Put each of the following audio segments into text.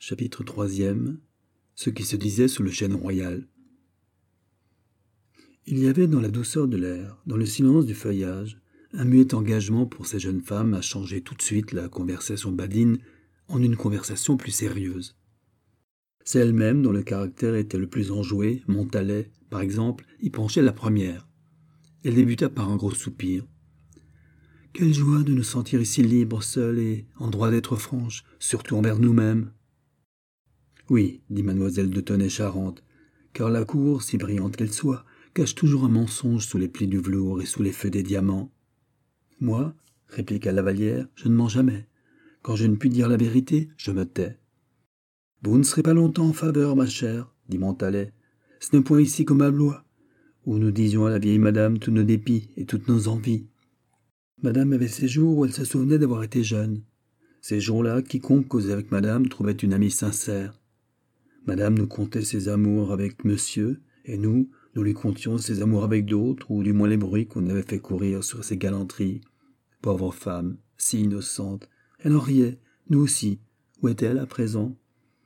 Chapitre 3e. Ce qui se disait sous le chêne royal. Il y avait dans la douceur de l'air, dans le silence du feuillage, un muet engagement pour ces jeunes femmes à changer tout de suite la conversation badine en une conversation plus sérieuse. C'est elle-même dont le caractère était le plus enjoué, Montalais, par exemple, y penchait la première. Elle débuta par un gros soupir. « Quelle joie de nous sentir ici libres, seuls et en droit d'être franches, surtout envers nous-mêmes. » « Oui, dit mademoiselle de Tonnay-Charente, car la cour, si brillante qu'elle soit, cache toujours un mensonge sous les plis du velours et sous les feux des diamants. »« Moi, répliqua Lavallière, je ne mens jamais. Quand je ne puis dire la vérité, je me tais. »« Vous ne serez pas longtemps en faveur, ma chère, dit Montalais. Ce n'est point ici comme à Blois, où nous disions à la vieille madame tous nos dépits et toutes nos envies. Madame avait ses jours où elle se souvenait d'avoir été jeune. Ces jours-là, quiconque causait avec madame trouvait une amie sincère. Madame nous contait ses amours avec monsieur, et nous lui contions ses amours avec d'autres, ou du moins les bruits qu'on avait fait courir sur ses galanteries. Pauvre femme, si innocente. Elle en riait, nous aussi. Où est-elle à présent ?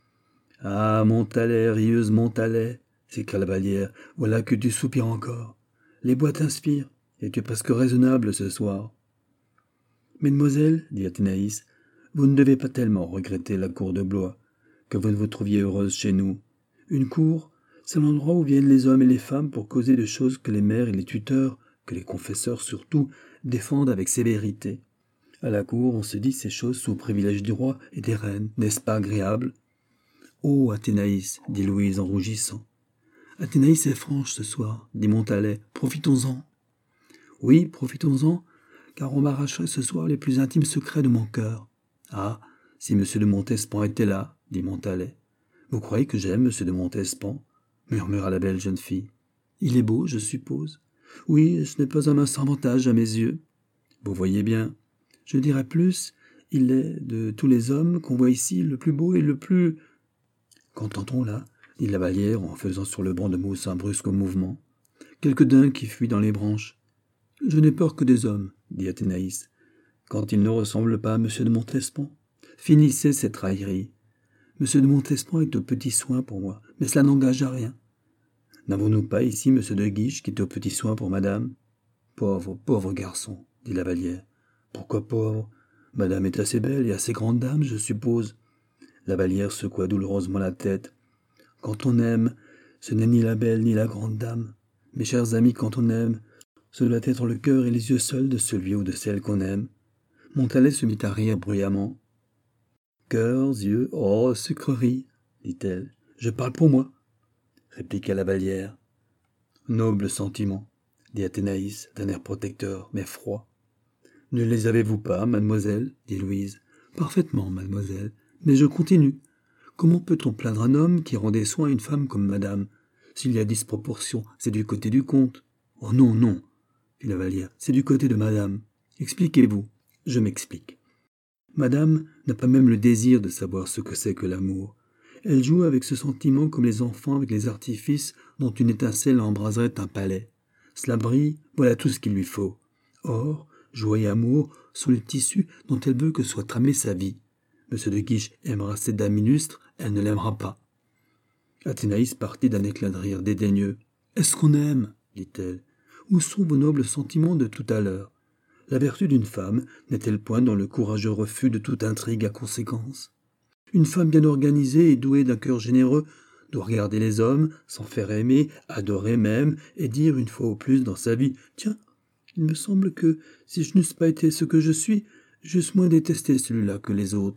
Ah, Montalais, rieuse Montalais, s'écria Lavallière, voilà que tu soupires encore. Les bois t'inspirent, et tu es presque raisonnable ce soir. Mesdemoiselles, dit Athénaïs, vous ne devez pas tellement regretter la cour de Blois, que vous ne vous trouviez heureuse chez nous. Une cour, c'est l'endroit où viennent les hommes et les femmes pour causer de choses que les mères et les tuteurs, que les confesseurs surtout, défendent avec sévérité. À la cour, on se dit ces choses sous privilège du roi et des reines, n'est-ce pas agréable ? Oh, Athénaïs, dit Louise en rougissant. Athénaïs est franche ce soir, dit Montalais, profitons-en. Oui, profitons-en, car on m'arracherait ce soir les plus intimes secrets de mon cœur. Ah, si M. de Montespan était là, dit Montalais. Vous croyez que j'aime M. de Montespan ? Murmura la belle jeune fille. Il est beau, je suppose. Oui, ce n'est pas un mince avantage à mes yeux. Vous voyez bien. Je dirais plus, il est, de tous les hommes qu'on voit ici, le plus beau et le plus... Qu'entend-on là ? Dit Lavallière en faisant sur le banc de mousse un brusque mouvement. Quelque daim qui fuit dans les branches. Je n'ai peur que des hommes, dit Athénaïs, quand ils ne ressemblent pas à M. de Montespan. Finissez cette raillerie. M. de Montespan est au petit soin pour moi, mais cela n'engage à rien. N'avons-nous pas ici M. de Guiche qui est au petit soin pour madame ? Pauvre garçon, dit Lavallière. Pourquoi pauvre ? Madame est assez belle et assez grande dame, je suppose. Lavallière secoua douloureusement la tête. Quand on aime, ce n'est ni la belle ni la grande dame. Mes chers amis, quand on aime, ce doit être le cœur et les yeux seuls de celui ou de celle qu'on aime. Montalais se mit à rire bruyamment. Cœurs, yeux, oh, sucrerie, dit-elle. Je parle pour moi, répliqua Lavallière. Noble sentiment, dit Athénaïs d'un air protecteur, mais froid. Ne les avez-vous pas, mademoiselle, dit Louise. Parfaitement, mademoiselle, mais je continue. Comment peut-on plaindre un homme qui rend des soins à une femme comme madame ? S'il y a disproportion, c'est du côté du comte. Oh non, non, fit Lavallière, c'est du côté de madame. Expliquez-vous. Je m'explique. Madame n'a pas même le désir de savoir ce que c'est que l'amour. Elle joue avec ce sentiment comme les enfants avec les artifices dont une étincelle embraserait un palais. Cela brille, voilà tout ce qu'il lui faut. Or, joie et amour sont les tissus dont elle veut que soit tramée sa vie. Monsieur de Guiche aimera cette dame illustre, elle ne l'aimera pas. Athénaïs partit d'un éclat de rire dédaigneux. « Est-ce qu'on aime ?» dit-elle. « Où sont vos nobles sentiments de tout à l'heure ? La vertu d'une femme n'est-elle point dans le courageux refus de toute intrigue à conséquence ? Une femme bien organisée et douée d'un cœur généreux doit regarder les hommes, s'en faire aimer, adorer même, et dire une fois au plus dans sa vie « Tiens, il me semble que, si je n'eusse pas été ce que je suis, j'eusse moins détesté celui-là que les autres. »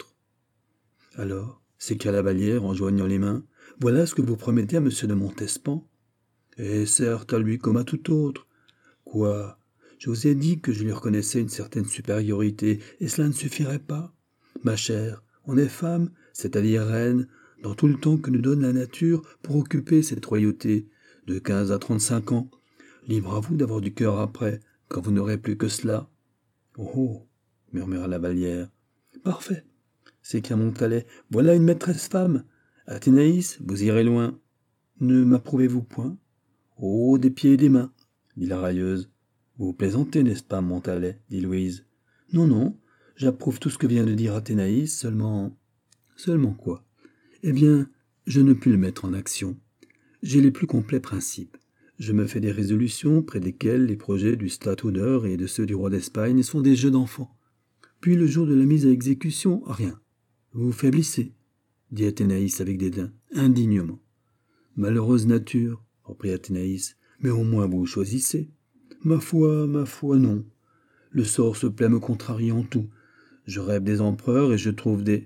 Alors, s'écria Lavallière en joignant les mains, « Voilà ce que vous promettez à M. de Montespan. » Et certes, à lui comme à tout autre. Quoi ? Je vous ai dit que je lui reconnaissais une certaine supériorité, et cela ne suffirait pas. Ma chère, on est femme, c'est-à-dire reine, dans tout le temps que nous donne la nature pour occuper cette royauté, de 15 à 35 ans. Libre à vous d'avoir du cœur après, quand vous n'aurez plus que cela. Oh, murmura Lavallière. Parfait, s'écria Montalais, voilà une maîtresse femme. Athénaïs, vous irez loin. Ne m'approuvez-vous point ? Oh, des pieds et des mains, dit la railleuse. Vous plaisantez, n'est-ce pas, Montalais, dit Louise. Non, non, j'approuve tout ce que vient de dire Athénaïs, seulement... Seulement quoi ? Eh bien, je ne puis le mettre en action. J'ai les plus complets principes. Je me fais des résolutions près desquelles les projets du stadtholder et de ceux du roi d'Espagne sont des jeux d'enfants. Puis le jour de la mise à exécution, rien. Vous vous faiblissez, dit Athénaïs avec dédain, indignement. Malheureuse nature, reprit Athénaïs, mais au moins vous choisissez. Ma foi, non. Le sort se plaît me contrarier en tout. Je rêve des empereurs et je trouve des...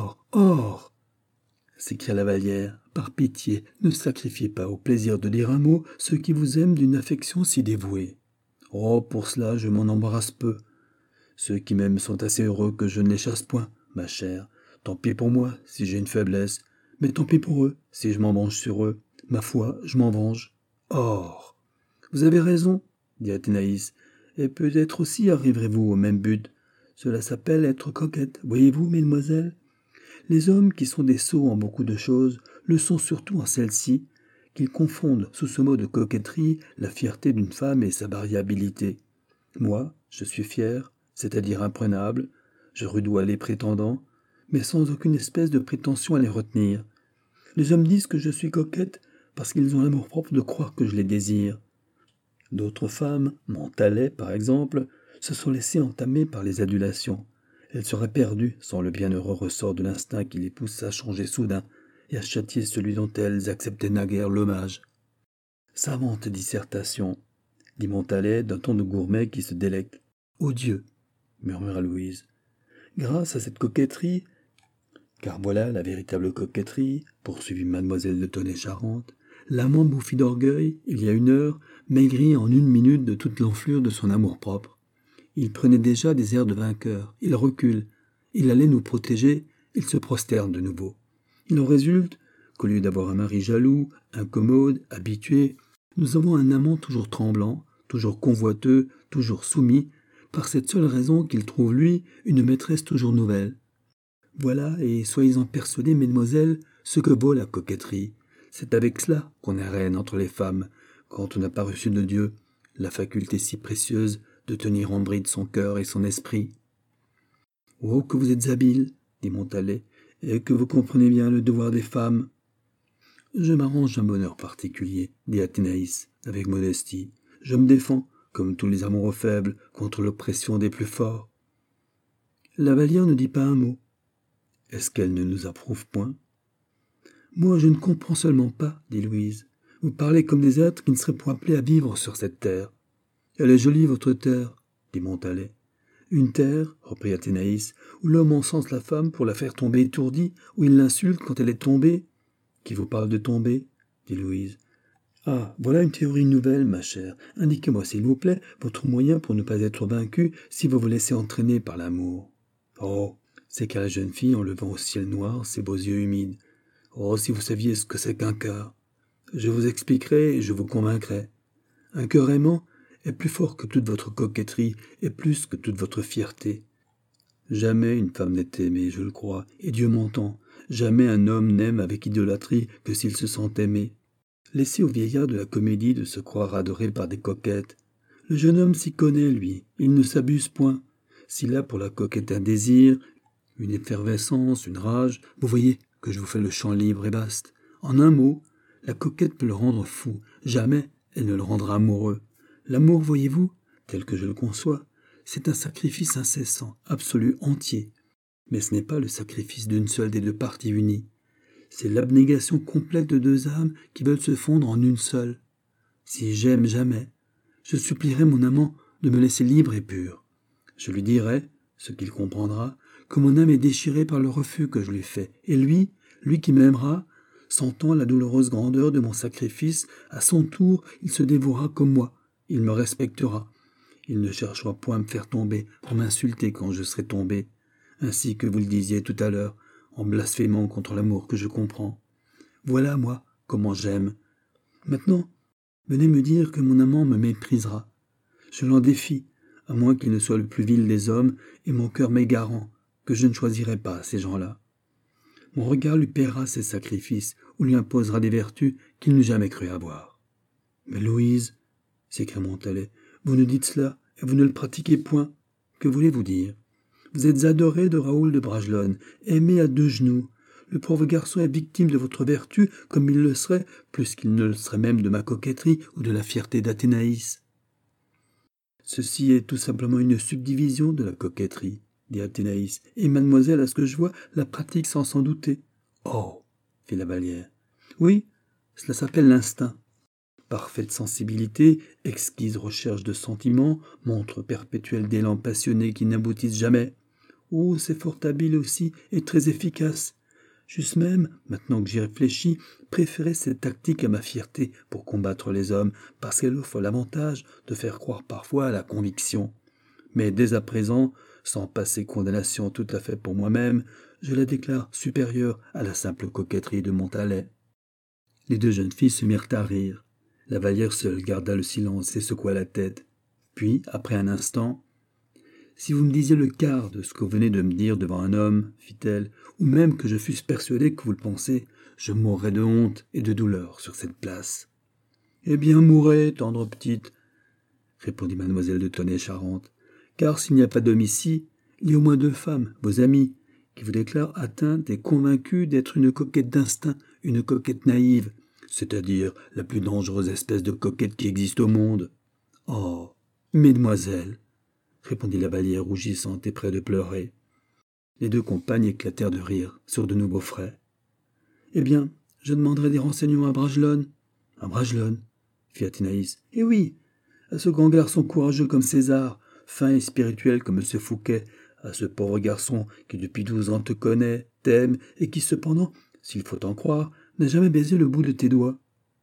Or s'écria la Vallière, par pitié, ne sacrifiez pas au plaisir de dire un mot ceux qui vous aiment d'une affection si dévouée. Oh, pour cela, je m'en embarrasse peu. Ceux qui m'aiment sont assez heureux que je ne les chasse point, ma chère. Tant pis pour moi, si j'ai une faiblesse, mais tant pis pour eux, si je m'en venge sur eux. Ma foi, je m'en venge. Or, vous avez raison, dit Athénaïs, et peut-être aussi arriverez-vous au même but. Cela s'appelle être coquette, voyez-vous, mesdemoiselles? Les hommes qui sont des sots en beaucoup de choses le sont surtout en celle-ci, qu'ils confondent sous ce mot de coquetterie la fierté d'une femme et sa variabilité. Moi, je suis fier, c'est-à-dire imprenable, je rudoie les prétendants, mais sans aucune espèce de prétention à les retenir. Les hommes disent que je suis coquette parce qu'ils ont l'amour-propre de croire que je les désire. D'autres femmes, Montalet par exemple, se sont laissées entamer par les adulations. Elles seraient perdues sans le bienheureux ressort de l'instinct qui les pousse à changer soudain et à châtier celui dont elles acceptaient naguère l'hommage. Savante dissertation, dit Montalet d'un ton de gourmet qui se délecte. Odieux, murmura Louise. Grâce à cette coquetterie, car voilà la véritable coquetterie, poursuivit mademoiselle de Tonnay-Charente, l'amant bouffi d'orgueil, il y a 1 heure, maigrit en 1 minute de toute l'enflure de son amour-propre. Il prenait déjà des airs de vainqueur, il recule, il allait nous protéger, il se prosterne de nouveau. Il en résulte qu'au lieu d'avoir un mari jaloux, incommode, habitué, nous avons un amant toujours tremblant, toujours convoiteux, toujours soumis, par cette seule raison qu'il trouve, lui, une maîtresse toujours nouvelle. Voilà, et soyez-en persuadées, mesdemoiselles, ce que vaut la coquetterie. C'est avec cela qu'on est reine entre les femmes, quand on n'a pas reçu de Dieu la faculté si précieuse de tenir en bride son cœur et son esprit. « Oh, que vous êtes habile, dit Montalet, et que vous comprenez bien le devoir des femmes. »« Je m'arrange un bonheur particulier, dit Athénaïs, avec modestie. Je me défends, comme tous les amoureux faibles, contre l'oppression des plus forts. » La Vallière ne dit pas un mot. Est-ce qu'elle ne nous approuve point? Moi, je ne comprends seulement pas, dit Louise. Vous parlez comme des êtres qui ne seraient point appelés à vivre sur cette terre. Elle est jolie, votre terre, dit Montalet. Une terre, reprit Athénaïs, où l'homme encense la femme pour la faire tomber étourdie, où il l'insulte quand elle est tombée. Qui vous parle de tomber? Dit Louise. Ah, voilà une théorie nouvelle, ma chère. Indiquez-moi, s'il vous plaît, votre moyen pour ne pas être vaincu si vous vous laissez entraîner par l'amour. Oh, s'écria la jeune fille en levant au ciel noir ses beaux yeux humides. Oh, si vous saviez ce que c'est qu'un cœur. Je vous expliquerai et je vous convaincrai. Un cœur aimant est plus fort que toute votre coquetterie et plus que toute votre fierté. Jamais une femme n'est aimée, je le crois, et Dieu m'entend. Jamais un homme n'aime avec idolâtrie que s'il se sent aimé. Laissez au vieillard de la comédie de se croire adoré par des coquettes. Le jeune homme s'y connaît, lui, il ne s'abuse point. S'il a pour la coquette un désir, une effervescence, une rage, vous voyez que je vous fais le champ libre et vaste. En un mot, la coquette peut le rendre fou, jamais elle ne le rendra amoureux. L'amour, voyez-vous, tel que je le conçois, c'est un sacrifice incessant, absolu, entier. Mais ce n'est pas le sacrifice d'une seule des deux parties unies. C'est l'abnégation complète de 2 âmes qui veulent se fondre en une seule. Si j'aime jamais, je supplierai mon amant de me laisser libre et pur. Je lui dirai, ce qu'il comprendra, que mon âme est déchirée par le refus que je lui fais, et lui qui m'aimera, sentant la douloureuse grandeur de mon sacrifice, à son tour, il se dévouera comme moi, il me respectera. Il ne cherchera point à me faire tomber, pour m'insulter quand je serai tombé, ainsi que vous le disiez tout à l'heure, en blasphémant contre l'amour que je comprends. Voilà, moi, comment j'aime. Maintenant, venez me dire que mon amant me méprisera. Je l'en défie, à moins qu'il ne soit le plus vil des hommes, et mon cœur m'est garant, que je ne choisirai pas ces gens-là. Mon regard lui paiera ses sacrifices, ou lui imposera des vertus qu'il n'eût jamais cru avoir. Mais Louise, s'écria Montalet, vous nous dites cela, et vous ne le pratiquez point. Que voulez-vous dire? Vous êtes adorée de Raoul de Bragelonne, aimée à 2 genoux. Le pauvre garçon est victime de votre vertu, comme il le serait, plus qu'il ne le serait même de ma coquetterie ou de la fierté d'Athénaïs. Ceci est tout simplement une subdivision de la coquetterie, dit Athénaïs, et mademoiselle, à ce que je vois, la pratique sans s'en douter. Oh, fit la Vallière. Oui, cela s'appelle l'instinct. Parfaite sensibilité, exquise recherche de sentiments, montre perpétuelle d'élan passionné qui n'aboutissent jamais. Oh, c'est fort habile aussi et très efficace. J'eusse même, maintenant que j'y réfléchis, préféré cette tactique à ma fierté pour combattre les hommes, parce qu'elle offre l'avantage de faire croire parfois à la conviction. Mais dès à présent, sans passer condamnation tout à fait pour moi-même, je la déclare supérieure à la simple coquetterie de Montalet. Les deux jeunes filles se mirent à rire. La Vallière seule garda le silence et secoua la tête. Puis, après un instant, « Si vous me disiez le quart de ce que vous venez de me dire devant un homme, fit-elle, ou même que je fusse persuadé que vous le pensez, je mourrais de honte et de douleur sur cette place. »« Eh bien, mourrez, tendre petite, » répondit mademoiselle de Tonnay-Charente, « car s'il n'y a pas d'homme ici, il y a au moins 2 femmes, vos amies, qui vous déclarent atteinte et convaincue d'être une coquette d'instinct, une coquette naïve, c'est-à-dire la plus dangereuse espèce de coquette qui existe au monde. »« Oh, mesdemoiselles !» répondit la Vallière rougissante et près de pleurer. Les 2 compagnes éclatèrent de rire sur de nouveaux frais. « Eh bien, je demanderai des renseignements à Bragelonne. »« À Bragelonne » fit Athénaïs. « Eh oui, à ce grand garçon courageux comme César, fin et spirituel comme M. Fouquet, à ce pauvre garçon qui depuis 12 ans te connaît, t'aime, et qui cependant, s'il faut en croire, n'a jamais baisé le bout de tes doigts. »«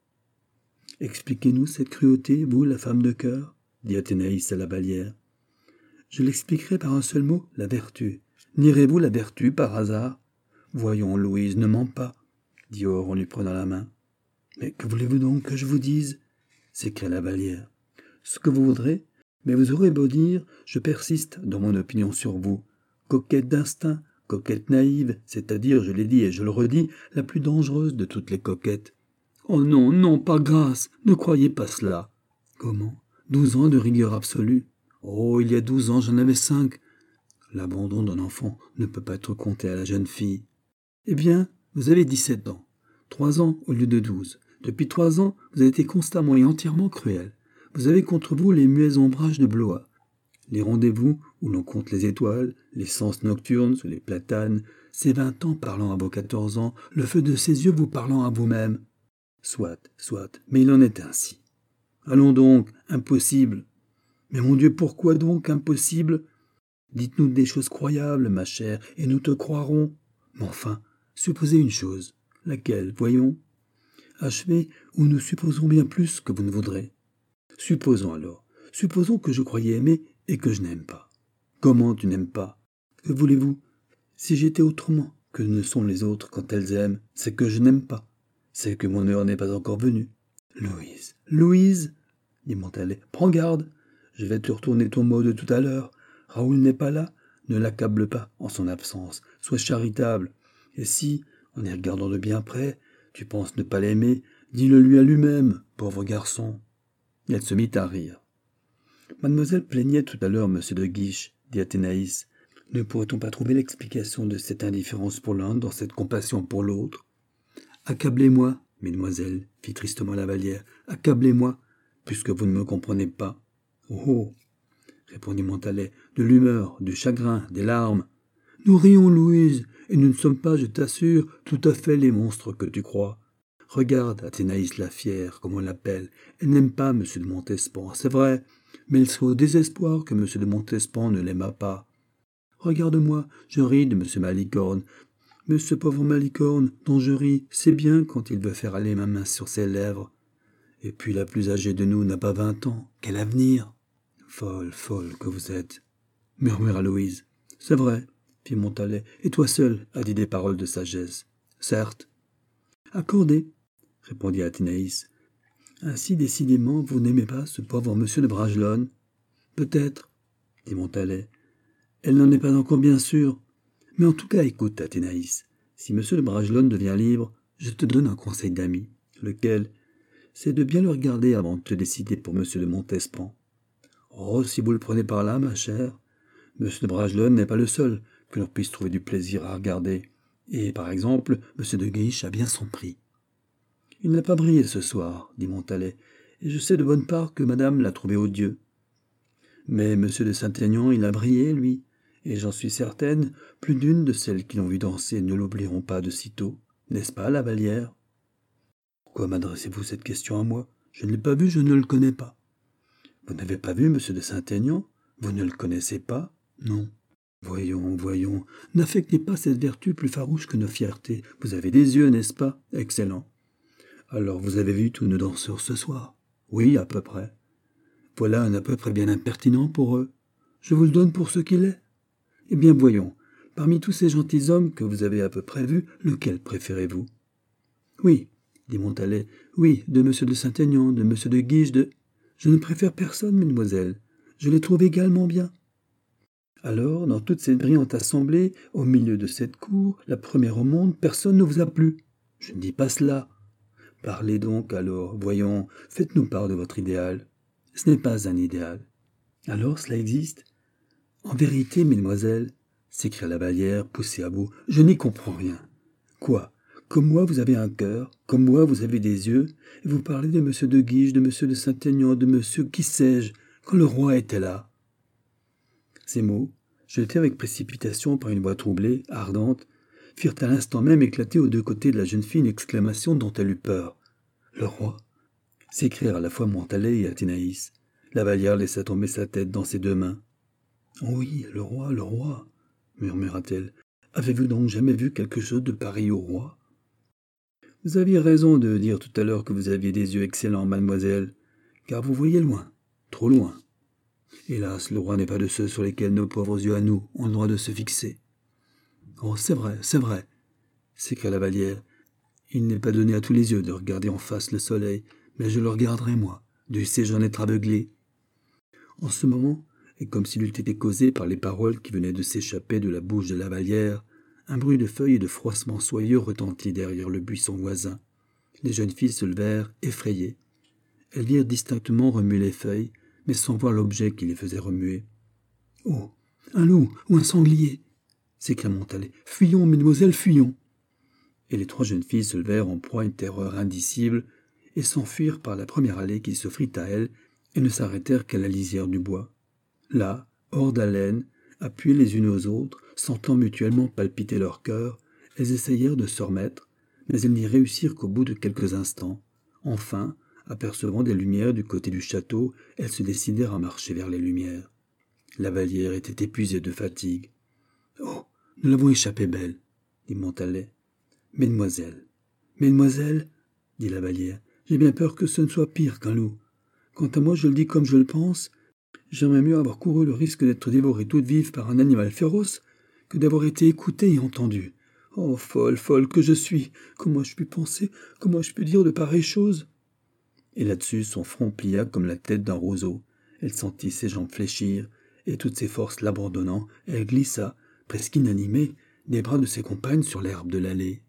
Expliquez-nous cette cruauté, vous, la femme de cœur, dit Athénaïs à la Vallière. »« Je l'expliquerai par un seul mot, la vertu. Nierez-vous la vertu par hasard ? » ?»« Voyons, Louise, ne mens pas, dit Aure en lui prenant la main. »« Mais que voulez-vous donc que je vous dise ?» s'écria la Vallière. « Ce que vous voudrez, mais vous aurez beau dire, je persiste dans mon opinion sur vous. Coquette d'instinct, coquette naïve, c'est-à-dire, je l'ai dit et je le redis, la plus dangereuse de toutes les coquettes. »« Oh non, non, par grâce, ne croyez pas cela. »« Comment ? 12 ans de rigueur absolue. Oh, il y a 12 ans, j'en avais 5. L'abandon d'un enfant ne peut pas être compté à la jeune fille. Eh bien, vous avez 17 ans. 3 ans au lieu de 12. Depuis 3 ans, vous avez été constamment et entièrement cruel. Vous avez contre vous les muets ombrages de Blois, les rendez-vous où l'on compte les étoiles, les sens nocturnes sous les platanes, ces 20 ans parlant à vos 14 ans, le feu de ses yeux vous parlant à vous-même. Soit, mais il en est ainsi. Allons donc, impossible. Mais mon Dieu, pourquoi donc impossible ? Dites-nous des choses croyables, ma chère, et nous te croirons. Mais enfin, supposez une chose. Laquelle, voyons ? Achevez, ou nous supposons bien plus que vous ne voudrez. Supposons alors. Supposons que je croyais aimer et que je n'aime pas. Comment tu n'aimes pas ? Que voulez-vous ? Si j'étais autrement que ne sont les autres quand elles aiment, c'est que je n'aime pas. C'est que mon heure n'est pas encore venue. Louise, dit Montalet, prends garde. Je vais te retourner ton mot de tout à l'heure. Raoul n'est pas là. Ne l'accable pas en son absence. Sois charitable. Et si, en y regardant de bien près, tu penses ne pas l'aimer, dis-le lui à lui-même, pauvre garçon. Et elle se mit à rire. Mademoiselle plaignait tout à l'heure monsieur de Guiche, dit Athénaïs. Ne pourrait-on pas trouver l'explication de cette indifférence pour l'un dans cette compassion pour l'autre ? Accablez-moi, mesdemoiselles, fit tristement la Vallière. Accablez-moi, puisque vous ne me comprenez pas. Oh, répondit Montalet, de l'humeur, du chagrin, des larmes. Nous rions, Louise, et nous ne sommes pas, je t'assure, tout à fait les monstres que tu crois. Regarde, Athénaïs la fière, comme on l'appelle. Elle n'aime pas M. de Montespan, c'est vrai, mais elle serait au désespoir que M. de Montespan ne l'aimât pas. Regarde-moi, je ris de M. Malicorne. Mais ce pauvre Malicorne, dont je ris, sait bien quand il veut faire aller ma main sur ses lèvres. Et puis la plus âgée de nous n'a pas 20 ans. Quel avenir ? Folle que vous êtes, murmura Louise. C'est vrai, fit Montalet, et toi seul as dit des paroles de sagesse. Certes. Accordé, répondit Athénaïs. Ainsi, décidément, vous n'aimez pas ce pauvre monsieur de Bragelonne ? Peut-être, dit Montalet. Elle n'en est pas encore bien sûre. Mais en tout cas, écoute, Athénaïs, si monsieur de Bragelonne devient libre, je te donne un conseil d'ami. Lequel ? C'est de bien le regarder avant de te décider pour monsieur de Montespan. Oh, si vous le prenez par là, ma chère, monsieur de Bragelonne n'est pas le seul que l'on puisse trouver du plaisir à regarder. Et, par exemple, M. de Guiche a bien son prix. Il n'a pas brillé ce soir, dit Montalais, et je sais de bonne part que madame l'a trouvé odieux. Mais M. de Saint-Aignan, il a brillé, lui, et j'en suis certaine, plus d'une de celles qui l'ont vu danser ne l'oublieront pas de sitôt, n'est-ce pas, la Vallière? Pourquoi m'adressez-vous cette question à moi? Je ne l'ai pas vu, je ne le connais pas. Vous n'avez pas vu M. de Saint-Aignan? Vous ne le connaissez pas? Non. Voyons, n'affectez pas cette vertu plus farouche que nos fiertés. Vous avez des yeux, n'est-ce pas? Excellent. Alors vous avez vu tous nos danseurs ce soir? Oui, à peu près. Voilà un à peu près bien impertinent pour eux. Je vous le donne pour ce qu'il est. Eh bien, voyons, parmi tous ces gentilshommes que vous avez à peu près vus, lequel préférez-vous? Oui, dit Montalais, oui, de M. de Saint-Aignan, de M. de Guiche, de... Je ne préfère personne, mesdemoiselles. Je les trouve également bien. Alors, dans toute cette brillante assemblée, au milieu de cette cour, la première au monde, personne ne vous a plu. Je ne dis pas cela. Parlez donc alors, voyons, faites-nous part de votre idéal. Ce n'est pas un idéal. Alors cela existe? En vérité, mesdemoiselles, s'écria la Vallière, poussée à bout, je n'y comprends rien. Quoi? Comme moi, vous avez un cœur, comme moi, vous avez des yeux, et vous parlez de M. de Guiche, de M. de Saint-Aignan, de M. qui sais-je, quand le roi était là. Ces mots, jetés avec précipitation par une voix troublée, ardente, firent à l'instant même éclater aux deux côtés de la jeune fille une exclamation dont elle eut peur. « Le roi !» s'écrièrent à la fois Montalais et Athénaïs. La Vallière laissa tomber sa tête dans ses deux mains. « Oui, le roi !» murmura-t-elle. « Avez-vous donc jamais vu quelque chose de pareil au roi ?» Vous aviez raison de dire tout à l'heure que vous aviez des yeux excellents, mademoiselle, car vous voyez loin, trop loin. Hélas, le roi n'est pas de ceux sur lesquels nos pauvres yeux à nous ont le droit de se fixer. « Oh, c'est vrai, s'écria la Vallière. Il n'est pas donné à tous les yeux de regarder en face le soleil, mais je le regarderai, moi. Dussé-je en être aveuglé. En ce moment, et comme s'il eût été causé par les paroles qui venaient de s'échapper de la bouche de la Vallière, un bruit de feuilles et de froissements soyeux retentit derrière le buisson voisin. Les jeunes filles se levèrent, effrayées. Elles virent distinctement remuer les feuilles, mais sans voir l'objet qui les faisait remuer. « Oh, un loup ou un sanglier !» s'écria Montalais. « Fuyons, mesdemoiselles, fuyons !» Et les trois jeunes filles se levèrent en proie à une terreur indicible et s'enfuirent par la première allée qui s'offrit à elles et ne s'arrêtèrent qu'à la lisière du bois. Là, hors d'haleine, appuyées les unes aux autres, sentant mutuellement palpiter leur cœur, elles essayèrent de se remettre, mais elles n'y réussirent qu'au bout de quelques instants. Enfin, apercevant des lumières du côté du château, elles se décidèrent à marcher vers les lumières. La Vallière était épuisée de fatigue. « Oh, nous l'avons échappé belle, dit Montalais. « Mesdemoiselles, dit la Vallière, j'ai bien peur que ce ne soit pire qu'un loup. Quant à moi, je le dis comme je le pense, j'aimerais mieux avoir couru le risque d'être dévorée toute vive par un animal féroce que d'avoir été écoutée et entendue. Oh, folle que je suis! Comment ai-je pu penser, comment ai-je pu dire de pareilles choses ?» Et là-dessus, son front plia comme la tête d'un roseau. Elle sentit ses jambes fléchir, et toutes ses forces l'abandonnant, elle glissa, presque inanimée, des bras de ses compagnes sur l'herbe de l'allée.